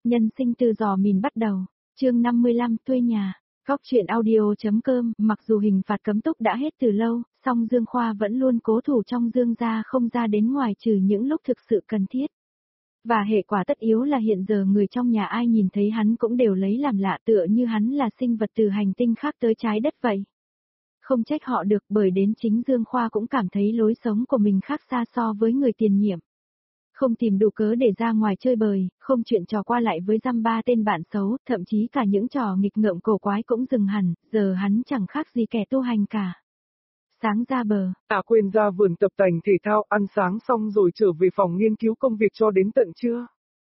Nhân sinh từ giò mìn bắt đầu, chương 55 thuê nhà, Góc truyện audio.com. Mặc dù hình phạt cấm túc đã hết từ lâu, song Dương Khoa vẫn luôn cố thủ trong Dương gia không ra đến ngoài trừ những lúc thực sự cần thiết. Và hệ quả tất yếu là hiện giờ người trong nhà ai nhìn thấy hắn cũng đều lấy làm lạ, tựa như hắn là sinh vật từ hành tinh khác tới trái đất vậy. Không trách họ được, bởi đến chính Dương Khoa cũng cảm thấy lối sống của mình khác xa so với người tiền nhiệm. Không tìm đủ cớ để ra ngoài chơi bời, không chuyện trò qua lại với dăm ba tên bạn xấu, thậm chí cả những trò nghịch ngợm cổ quái cũng dừng hẳn, giờ hắn chẳng khác gì kẻ tu hành cả. Sáng ra bờ. Quên ra vườn tập tành thể thao, ăn sáng xong rồi trở về phòng nghiên cứu công việc cho đến tận trưa.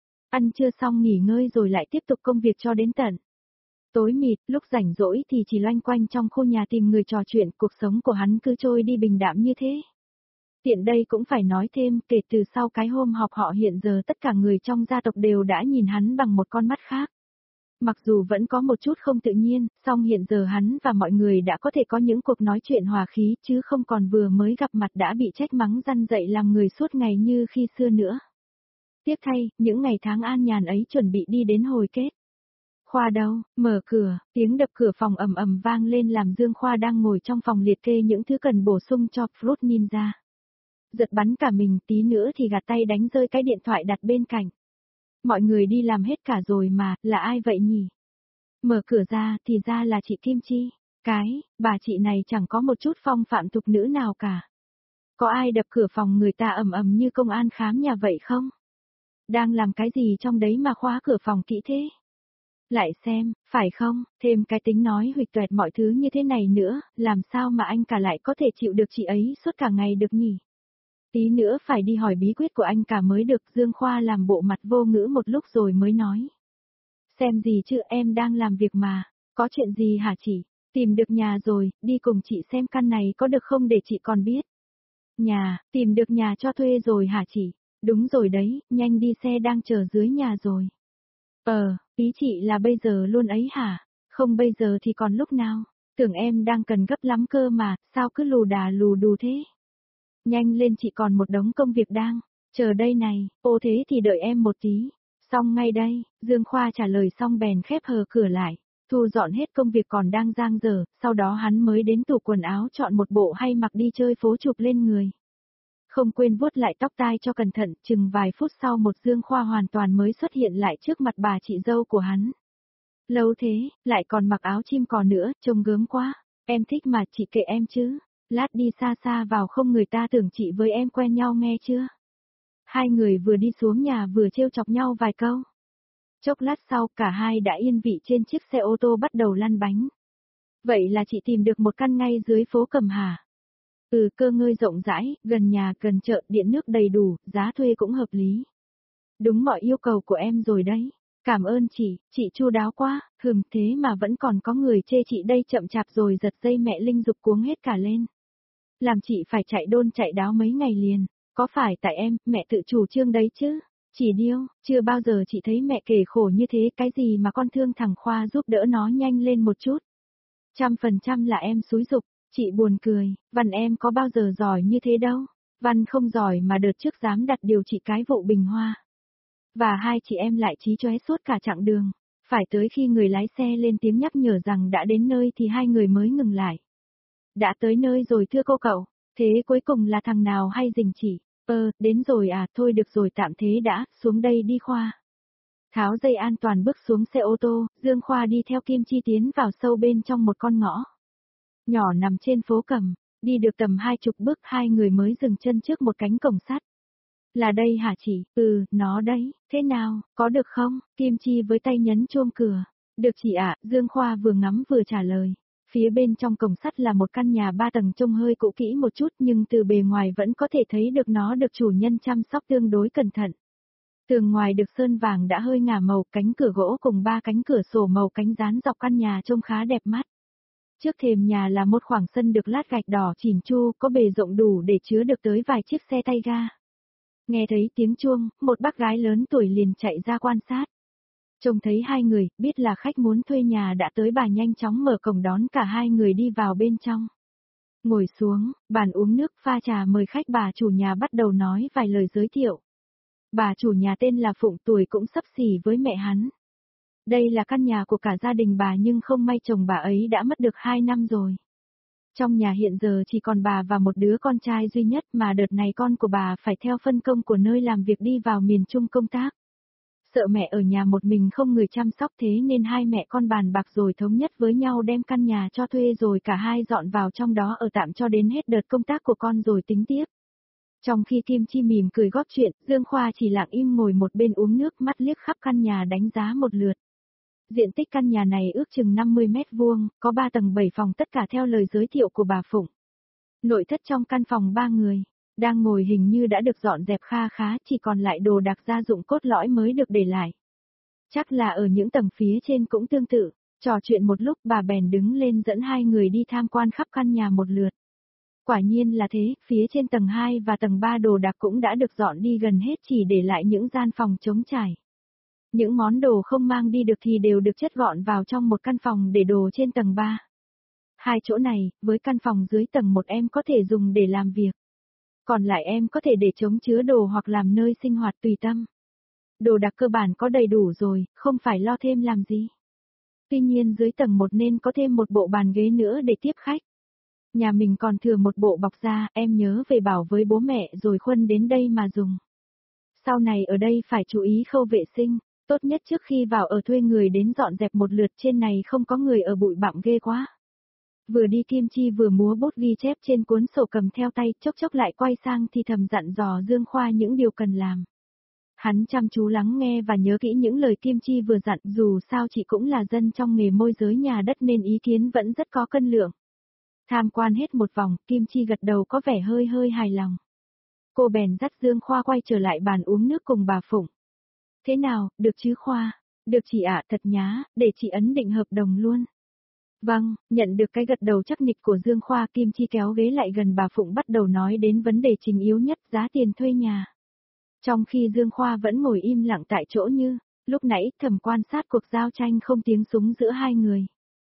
Ăn trưa xong nghỉ ngơi rồi lại tiếp tục công việc cho đến tận. Tối mịt, lúc rảnh rỗi thì chỉ loanh quanh trong khu nhà tìm người trò chuyện, cuộc sống của hắn cứ trôi đi bình đạm như thế. Tiện đây cũng phải nói thêm, kể từ sau cái hôm họp họ hiện giờ tất cả người trong gia tộc đều đã nhìn hắn bằng một con mắt khác. Mặc dù vẫn có một chút không tự nhiên, song hiện giờ hắn và mọi người đã có thể có những cuộc nói chuyện hòa khí chứ không còn vừa mới gặp mặt đã bị trách mắng răn dạy làm người suốt ngày như khi xưa nữa. Tiếc thay, những ngày tháng an nhàn ấy chuẩn bị đi đến hồi kết. Khoa đâu, mở cửa, tiếng đập cửa phòng ầm ầm vang lên làm Dương Khoa đang ngồi trong phòng liệt kê những thứ cần bổ sung cho Fruit Ninja. Giật bắn cả mình, tí nữa thì gạt tay đánh rơi cái điện thoại đặt bên cạnh. Mọi người đi làm hết cả rồi mà, là ai vậy nhỉ? Mở cửa ra thì ra là chị Kim Chi. Bà chị này chẳng có một chút phong phạm thục nữ nào cả. Có ai đập cửa phòng người ta ầm ầm như công an khám nhà vậy không? Đang làm cái gì trong đấy mà khóa cửa phòng kỹ thế? Lại xem, phải không, thêm cái tính nói huỵch toẹt mọi thứ như thế này nữa, làm sao mà anh cả lại có thể chịu được chị ấy suốt cả ngày được nhỉ? Tí nữa phải đi hỏi bí quyết của anh cả mới được. Dương Khoa làm bộ mặt vô ngữ một lúc rồi mới nói. Xem gì chứ, em đang làm việc mà, có chuyện gì hả chị? Tìm được nhà rồi, đi cùng chị xem căn này có được không để chị còn biết. Nhà, tìm được nhà cho thuê rồi hả chị? Đúng rồi đấy, nhanh đi, xe đang chờ dưới nhà rồi. Ý chị là bây giờ luôn ấy hả? Không bây giờ thì còn lúc nào? Tưởng em đang cần gấp lắm cơ mà, sao cứ lù đà lù đù thế? Nhanh lên, chị còn một đống công việc đang chờ đây này. Ô thế thì đợi em một tí. Xong ngay đây. Dương Khoa trả lời xong bèn khép hờ cửa lại, thu dọn hết công việc còn đang dang dở, sau đó hắn mới đến tủ quần áo chọn một bộ hay mặc đi chơi phố chụp lên người. Không quên vuốt lại tóc tai cho cẩn thận, chừng vài phút sau một Dương Khoa hoàn toàn mới xuất hiện lại trước mặt bà chị dâu của hắn. Lâu thế, lại còn mặc áo chim cò nữa, trông gớm quá. Em thích mà, chị kệ em chứ. Lát đi xa xa vào không người ta tưởng chị với em quen nhau nghe chưa? Hai người vừa đi xuống nhà vừa trêu chọc nhau vài câu. Chốc lát sau cả hai đã yên vị trên chiếc xe ô tô bắt đầu lăn bánh. Vậy là chị tìm được một căn ngay dưới phố Cẩm hả? Cơ ngơi rộng rãi, gần nhà, gần chợ, điện nước đầy đủ, giá thuê cũng hợp lý. Đúng mọi yêu cầu của em rồi đấy. Cảm ơn chị chu đáo quá, thế mà vẫn còn có người chê chị đây chậm chạp rồi giật dây mẹ Linh dục cuống hết cả lên. Làm chị phải chạy đôn chạy đáo mấy ngày liền, có phải tại em, mẹ tự chủ trương đấy chứ? Chỉ điêu, chưa bao giờ chị thấy mẹ kể khổ như thế, cái gì mà con thương thằng Khoa giúp đỡ nó nhanh lên một chút. 100% là em xúi giục, chị buồn cười, Văn em có bao giờ giỏi như thế đâu. Văn không giỏi mà đợt trước dám đặt điều trị cái vụ Bình Hoa. Và hai chị em lại chí chóe suốt cả chặng đường. Phải tới khi người lái xe lên tiếng nhắc nhở rằng đã đến nơi thì hai người mới ngừng lại. Đã tới nơi rồi thưa cô cậu, thế cuối cùng là thằng nào hay dình chỉ? Đến rồi à, thôi được rồi tạm thế đã, xuống đây đi Khoa. Tháo dây an toàn bước xuống xe ô tô, Dương Khoa đi theo Kim Chi tiến vào sâu bên trong một con ngõ nhỏ nằm trên phố Cẩm. Đi được tầm 20 bước hai người mới dừng chân trước một cánh cổng sắt. Là đây hả chị? Nó đấy, thế nào, có được không? Kim Chi với tay nhấn chuông cửa. Được chị ạ, Dương Khoa vừa ngắm vừa trả lời. Phía bên trong cổng sắt là một căn nhà 3 tầng trông hơi cũ kỹ một chút nhưng từ bề ngoài vẫn có thể thấy được nó được chủ nhân chăm sóc tương đối cẩn thận. Tường ngoài được sơn vàng đã hơi ngả màu, cánh cửa gỗ cùng 3 cánh cửa sổ màu cánh dán dọc căn nhà trông khá đẹp mắt. Trước thềm nhà là một khoảng sân được lát gạch đỏ chỉn chu, có bề rộng đủ để chứa được tới vài chiếc xe tay ga. Nghe thấy tiếng chuông, một bác gái lớn tuổi liền chạy ra quan sát. Trông thấy hai người, biết là khách muốn thuê nhà đã tới, bà nhanh chóng mở cổng đón cả hai người đi vào bên trong. Ngồi xuống, bàn uống nước pha trà mời khách, bà chủ nhà bắt đầu nói vài lời giới thiệu. Bà chủ nhà tên là Phụng, tuổi cũng xấp xỉ với mẹ hắn. Đây là căn nhà của cả gia đình bà, nhưng không may chồng bà ấy đã mất được 2 năm rồi. Trong nhà hiện giờ chỉ còn bà và một đứa con trai duy nhất, mà đợt này con của bà phải theo phân công của nơi làm việc đi vào miền Trung công tác. Sợ mẹ ở nhà một mình không người chăm sóc, thế nên hai mẹ con bàn bạc rồi thống nhất với nhau đem căn nhà cho thuê, rồi cả hai dọn vào trong đó ở tạm cho đến hết đợt công tác của con rồi tính tiếp. Trong khi Kim Chi mỉm cười góp chuyện, Dương Khoa chỉ lặng im ngồi một bên uống nước, mắt liếc khắp căn nhà đánh giá một lượt. Diện tích căn nhà này ước chừng 50 mét vuông, có 3 tầng 7 phòng, tất cả theo lời giới thiệu của bà Phụng. Nội thất trong căn phòng 3 người đang ngồi hình như đã được dọn dẹp kha khá, chỉ còn lại đồ đạc gia dụng cốt lõi mới được để lại. Chắc là ở những tầng phía trên cũng tương tự. Trò chuyện một lúc, bà bèn đứng lên dẫn hai người đi tham quan khắp căn nhà một lượt. Quả nhiên là thế, phía trên tầng 2 và tầng 3 đồ đạc cũng đã được dọn đi gần hết, chỉ để lại những gian phòng trống trải. Những món đồ không mang đi được thì đều được chất gọn vào trong một căn phòng để đồ trên tầng 3. Hai chỗ này, với căn phòng dưới tầng 1 em có thể dùng để làm việc. Còn lại em có thể để trống chứa đồ hoặc làm nơi sinh hoạt tùy tâm. Đồ đạc cơ bản có đầy đủ rồi, không phải lo thêm làm gì. Tuy nhiên dưới tầng 1 nên có thêm một bộ bàn ghế nữa để tiếp khách. Nhà mình còn thừa một bộ bọc da, em nhớ về bảo với bố mẹ rồi khuân đến đây mà dùng. Sau này ở đây phải chú ý khâu vệ sinh, tốt nhất trước khi vào ở thuê người đến dọn dẹp một lượt, trên này không có người ở bụi bặm ghê quá. Vừa đi Kim Chi vừa múa bút ghi chép trên cuốn sổ cầm theo tay, chốc chốc lại quay sang thì thầm dặn dò Dương Khoa những điều cần làm. Hắn chăm chú lắng nghe và nhớ kỹ những lời Kim Chi vừa dặn, dù sao chị cũng là dân trong nghề môi giới nhà đất nên ý kiến vẫn rất có cân lượng. Tham quan hết một vòng, Kim Chi gật đầu có vẻ hơi hài lòng. Cô bèn dắt Dương Khoa quay trở lại bàn uống nước cùng bà Phụng. Thế nào, được chứ Khoa? Được chị ạ, thật nhá, để chị ấn định hợp đồng luôn. Vâng, nhận được cái gật đầu chắc nịch của Dương Khoa, Kim Chi kéo ghế lại gần bà Phụng bắt đầu nói đến vấn đề chính yếu nhất, giá tiền thuê nhà. Trong khi Dương Khoa vẫn ngồi im lặng tại chỗ như, lúc nãy thầm quan sát cuộc giao tranh không tiếng súng giữa hai người.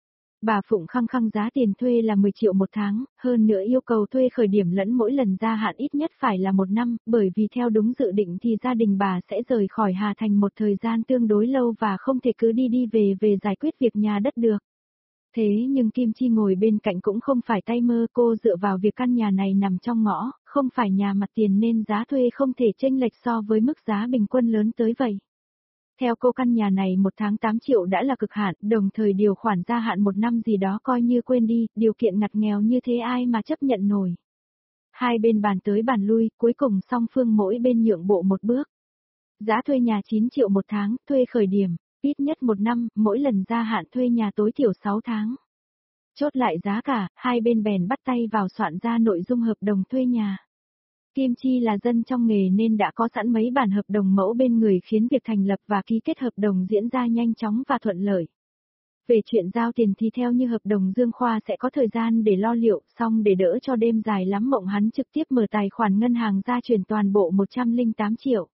Bà Phụng khăng khăng giá tiền thuê là 10 triệu một tháng, hơn nữa yêu cầu thuê khởi điểm lẫn mỗi lần gia hạn ít nhất phải là 1 năm, bởi vì theo đúng dự định thì gia đình bà sẽ rời khỏi Hà Thành một thời gian tương đối lâu và không thể cứ đi về giải quyết việc nhà đất được. Thế nhưng Kim Chi ngồi bên cạnh cũng không phải tay mơ, cô dựa vào việc căn nhà này nằm trong ngõ, không phải nhà mặt tiền nên giá thuê không thể chênh lệch so với mức giá bình quân lớn tới vậy. Theo cô căn nhà này 1 tháng 8 triệu đã là cực hạn, đồng thời điều khoản gia hạn 1 năm gì đó coi như quên đi, điều kiện ngặt nghèo như thế ai mà chấp nhận nổi. Hai bên bàn tới bàn lui, cuối cùng song phương mỗi bên nhượng bộ một bước. Giá thuê nhà 9 triệu một tháng, thuê khởi điểm, ít nhất 1 năm, mỗi lần gia hạn thuê nhà tối thiểu 6 tháng. Chốt lại giá cả, hai bên bèn bắt tay vào soạn ra nội dung hợp đồng thuê nhà. Kim Chi là dân trong nghề nên đã có sẵn mấy bản hợp đồng mẫu bên người, khiến việc thành lập và ký kết hợp đồng diễn ra nhanh chóng và thuận lợi. Về chuyện giao tiền thì theo như hợp đồng Dương Khoa sẽ có thời gian để lo liệu, xong để đỡ cho đêm dài lắm mộng hắn trực tiếp mở tài khoản ngân hàng ra chuyển toàn bộ 108 triệu.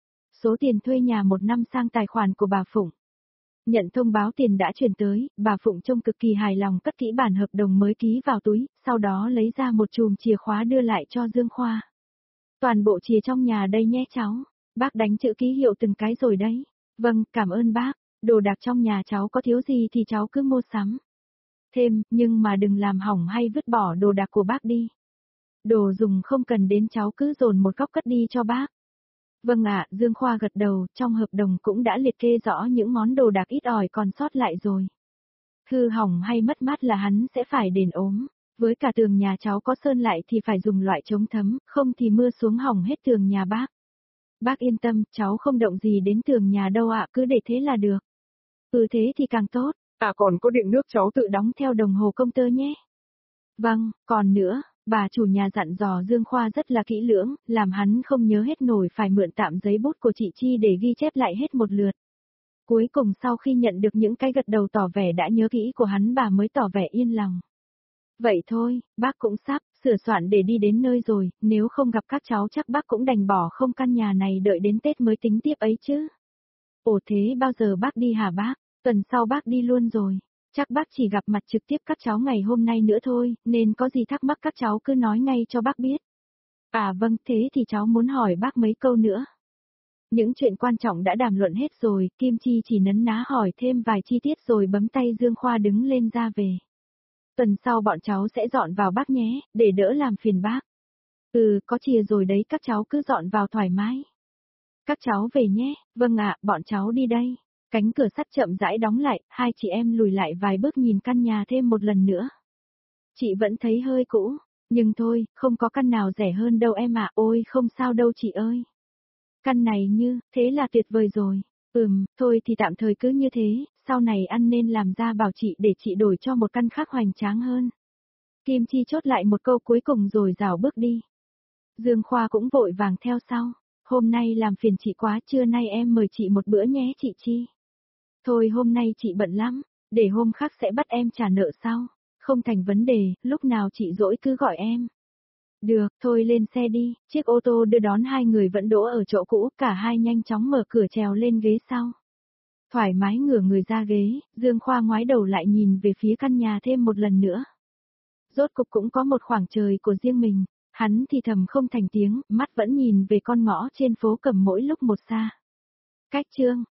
Số tiền thuê nhà 1 năm sang tài khoản của bà Phụng. Nhận thông báo tiền đã chuyển tới, bà Phụng trông cực kỳ hài lòng cất kỹ bản hợp đồng mới ký vào túi, sau đó lấy ra một chùm chìa khóa đưa lại cho Dương Khoa. Toàn bộ chìa trong nhà đây nhé cháu, bác đánh chữ ký hiệu từng cái rồi đấy. Vâng, cảm ơn bác, đồ đạc trong nhà cháu có thiếu gì thì cháu cứ mua sắm. Thêm, nhưng mà đừng làm hỏng hay vứt bỏ đồ đạc của bác đi. Đồ dùng không cần đến cháu cứ dồn một góc cất đi cho bác. Vâng ạ, Dương Khoa gật đầu, trong hợp đồng cũng đã liệt kê rõ những món đồ đạc ít ỏi còn sót lại rồi. Hư hỏng hay mất mát là hắn sẽ phải đền ốm. Với cả tường nhà cháu có sơn lại thì phải dùng loại chống thấm, không thì mưa xuống hỏng hết tường nhà bác. Bác yên tâm, cháu không động gì đến tường nhà đâu ạ, cứ để thế là được. Thế thì càng tốt. Còn có điện nước cháu tự đóng theo đồng hồ công tơ nhé. Vâng, còn nữa, bà chủ nhà dặn dò Dương Khoa rất là kỹ lưỡng, làm hắn không nhớ hết nổi, phải mượn tạm giấy bút của chị Chi để ghi chép lại hết một lượt. Cuối cùng sau khi nhận được những cái gật đầu tỏ vẻ đã nhớ kỹ của hắn, bà mới tỏ vẻ yên lòng. Vậy thôi, bác cũng sắp sửa soạn để đi đến nơi rồi, nếu không gặp các cháu chắc bác cũng đành bỏ không căn nhà này, đợi đến Tết mới tính tiếp ấy chứ. Ồ thế bao giờ bác đi hả bác? Tuần sau bác đi luôn rồi. Chắc bác chỉ gặp mặt trực tiếp các cháu ngày hôm nay nữa thôi, nên có gì thắc mắc các cháu cứ nói ngay cho bác biết. Vâng, thế thì cháu muốn hỏi bác mấy câu nữa. Những chuyện quan trọng đã đàm luận hết rồi, Kim Chi chỉ nấn ná hỏi thêm vài chi tiết rồi bấm tay Dương Khoa đứng lên ra về. Tuần sau bọn cháu sẽ dọn vào bác nhé, để đỡ làm phiền bác. Ừ, có chìa rồi đấy, các cháu cứ dọn vào thoải mái. Các cháu về nhé, vâng ạ, bọn cháu đi đây. Cánh cửa sắt chậm rãi đóng lại, hai chị em lùi lại vài bước nhìn căn nhà thêm một lần nữa. Chị vẫn thấy hơi cũ, nhưng thôi, không có căn nào rẻ hơn đâu em ạ, ôi không sao đâu chị ơi. Căn này như, thế là tuyệt vời rồi. Thôi thì tạm thời cứ như thế, sau này ăn nên làm ra bảo chị để chị đổi cho một căn khác hoành tráng hơn. Kim Chi chốt lại một câu cuối cùng rồi rảo bước đi. Dương Khoa cũng vội vàng theo sau. Hôm nay làm phiền chị quá, trưa nay em mời chị một bữa nhé chị Chi. Thôi hôm nay chị bận lắm, để hôm khác sẽ bắt em trả nợ sau. Không thành vấn đề, lúc nào chị rỗi cứ gọi em. Được, thôi lên xe đi, chiếc ô tô đưa đón hai người vẫn đỗ ở chỗ cũ, cả hai nhanh chóng mở cửa trèo lên ghế sau. Thoải mái ngửa người ra ghế, Dương Khoa ngoái đầu lại nhìn về phía căn nhà thêm một lần nữa. Rốt cục cũng có một khoảng trời của riêng mình, hắn thì thầm không thành tiếng, mắt vẫn nhìn về con ngõ trên phố Cẩm mỗi lúc một xa. Cách chương